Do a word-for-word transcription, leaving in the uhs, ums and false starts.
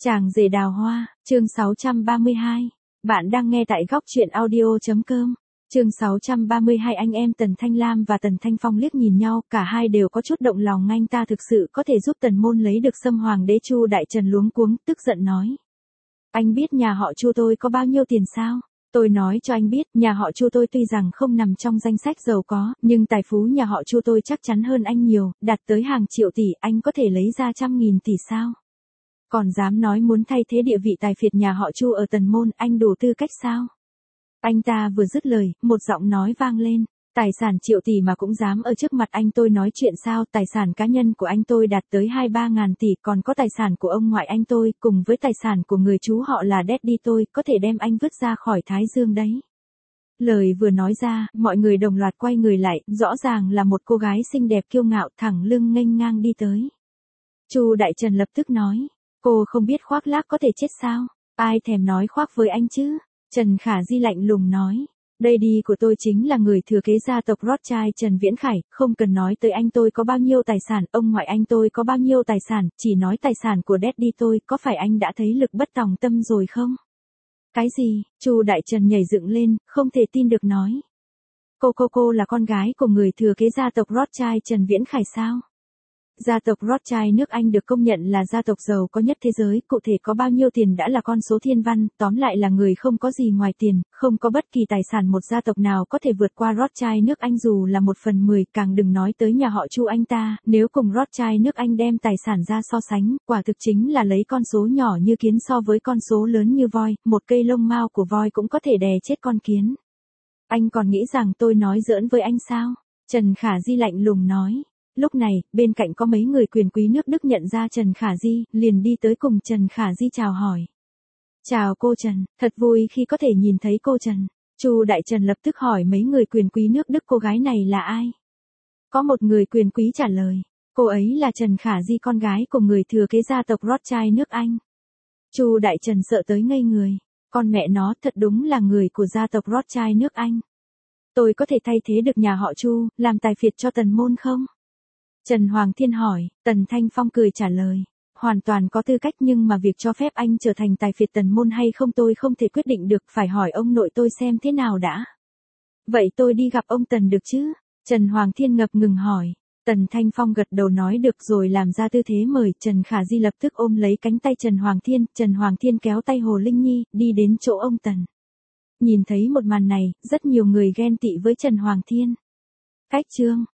Chàng rể đào hoa, chương sáu trăm ba mươi hai. Bạn đang nghe tại góc truyện audio.com. Chương sáu trăm ba mươi hai. Anh em Tần Thanh Lam và Tần Thanh Phong liếc nhìn nhau, cả hai đều có chút động lòng. Anh ta thực sự có thể giúp Tần môn lấy được Sâm Hoàng đế. Chu Đại Trần luống cuống, tức giận nói: Anh biết nhà họ Chu tôi có bao nhiêu tiền sao? Tôi nói cho anh biết, nhà họ Chu tôi tuy rằng không nằm trong danh sách giàu có, nhưng tài phú nhà họ Chu tôi chắc chắn hơn anh nhiều, đạt tới hàng triệu tỷ. Anh có thể lấy ra trăm nghìn tỷ sao? Còn dám nói muốn thay thế địa vị tài phiệt nhà họ Chu ở Tần môn, anh đủ tư cách sao? Anh ta vừa dứt lời, một giọng nói vang lên: Tài sản triệu tỷ mà cũng dám ở trước mặt anh tôi nói chuyện sao? Tài sản cá nhân của anh tôi đạt tới hai ba ngàn tỷ, còn có tài sản của ông ngoại anh tôi, cùng với tài sản của người chú họ là Daddy tôi, có thể đem anh vứt ra khỏi Thái Dương đấy. Lời vừa nói ra, mọi người đồng loạt quay người lại, rõ ràng là một cô gái xinh đẹp kiêu ngạo, thẳng lưng nghênh ngang đi tới. Chu Đại Trần lập tức nói: Cô không biết khoác lác có thể chết sao? Ai thèm nói khoác với anh chứ? Trần Khả Di lạnh lùng nói: Đây đi của tôi chính là người thừa kế gia tộc Rothschild Trần Viễn Khải, không cần nói tới anh tôi có bao nhiêu tài sản, ông ngoại anh tôi có bao nhiêu tài sản, chỉ nói tài sản của Daddy tôi, có phải anh đã thấy lực bất tòng tâm rồi không? Cái gì? Chu Đại Trần nhảy dựng lên, không thể tin được nói: Cô cô cô là con gái của người thừa kế gia tộc Rothschild Trần Viễn Khải sao? Gia tộc Rothschild nước Anh được công nhận là gia tộc giàu có nhất thế giới, cụ thể có bao nhiêu tiền đã là con số thiên văn, tóm lại là người không có gì ngoài tiền, không có bất kỳ tài sản một gia tộc nào có thể vượt qua Rothschild nước Anh dù là một phần mười, càng đừng nói tới nhà họ Chu anh ta, nếu cùng Rothschild nước Anh đem tài sản ra so sánh, quả thực chính là lấy con số nhỏ như kiến so với con số lớn như voi, một cây lông mao của voi cũng có thể đè chết con kiến. Anh còn nghĩ rằng tôi nói giỡn với anh sao? Trần Khả Di lạnh lùng nói. Lúc này, bên cạnh có mấy người quyền quý nước Đức nhận ra Trần Khả Di, liền đi tới cùng Trần Khả Di chào hỏi. Chào cô Trần, thật vui khi có thể nhìn thấy cô Trần. Chu Đại Trần lập tức hỏi mấy người quyền quý nước Đức cô gái này là ai? Có một người quyền quý trả lời: Cô ấy là Trần Khả Di, con gái của người thừa kế gia tộc Rothschild nước Anh. Chu Đại Trần sợ tới ngây người. Con mẹ nó, thật đúng là người của gia tộc Rothschild nước Anh. Tôi có thể thay thế được nhà họ Chu, làm tài phiệt cho Tần môn không? Trần Hoàng Thiên hỏi. Tần Thanh Phong cười trả lời: Hoàn toàn có tư cách, nhưng mà việc cho phép anh trở thành tài phiệt Tần môn hay không tôi không thể quyết định được, phải hỏi ông nội tôi xem thế nào đã. Vậy tôi đi gặp ông Tần được chứ? Trần Hoàng Thiên ngập ngừng hỏi. Tần Thanh Phong gật đầu nói được rồi làm ra tư thế mời. Trần Khả Di lập tức ôm lấy cánh tay Trần Hoàng Thiên, Trần Hoàng Thiên kéo tay Hồ Linh Nhi, đi đến chỗ ông Tần. Nhìn thấy một màn này, rất nhiều người ghen tị với Trần Hoàng Thiên. Cách chương